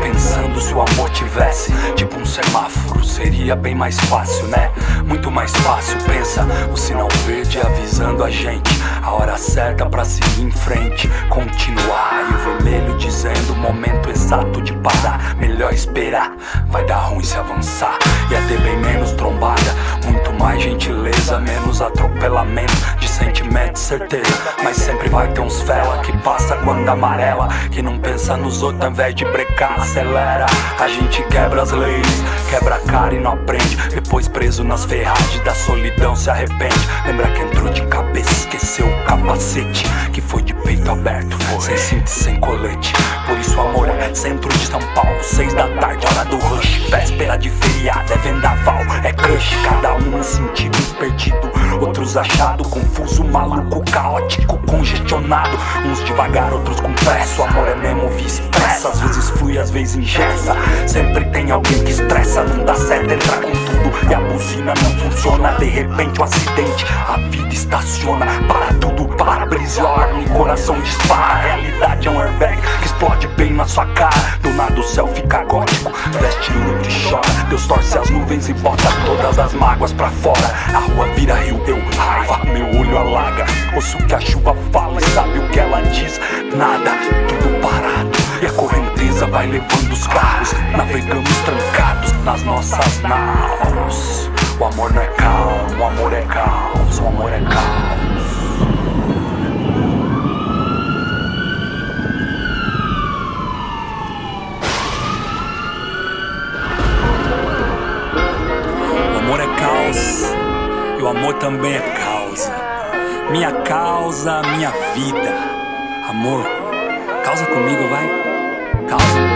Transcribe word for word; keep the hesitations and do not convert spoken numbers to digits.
pensando se o amor tivesse tipo um semáforo, seria bem mais fácil, né? Muito mais fácil, pensa, o sinal verde avisando a gente a hora certa pra seguir em frente, continuar. E o vermelho dizendo o momento exato de parar, melhor esperar, vai dar ruim se avançar. Ia ter bem menos trombada, muito mais gentileza, menos atropelamento de sentimento e certeza. Mas sempre vai ter uns fela que passa quando amarela, que não pensa nos outros ao invés de brecar, acelera. A gente quebra as leis, quebra a cara e não aprende. Depois preso nas ferragens da solidão se arrepende. Lembra que entrou de cabeça, esqueceu o capacete, que foi de peito aberto, sem cinto e sem colete. Por isso amor é centro de São Paulo, seis da tarde, hora do rush, véspera de feriado, é vendaval, é crush. Cada um num sentido perdido, outros achado, confuso, maluco, caótico, congestionado. Uns devagar, outros com pressa. O amor é mesmo via expressa, às vezes flui, às vezes engessa. Sempre tem alguém que estressa, não dá certo entrar com tudo e a buzina não funciona. De repente um acidente, a vida estaciona, para tudo, para-brisa, alarme, coração dispara. A realidade é um airbag que explode bem na sua cara. Do nada o céu fica gótico, veste luto e chora. Deus torce as nuvens e bota todas as mágoas pra fora. A rua vira rio, eu raiva, meu olho alaga. Ouço que a chuva fala e sabe o que ela diz? Nada, tudo parado, e a correnteza vai levando os carros. Navegamos trancados nas nossas naus. O amor não é calmo, o amor é caos, o amor é caos. O amor é caos e o amor também é causa. Minha causa, minha vida. Amor, causa comigo, vai. Causa.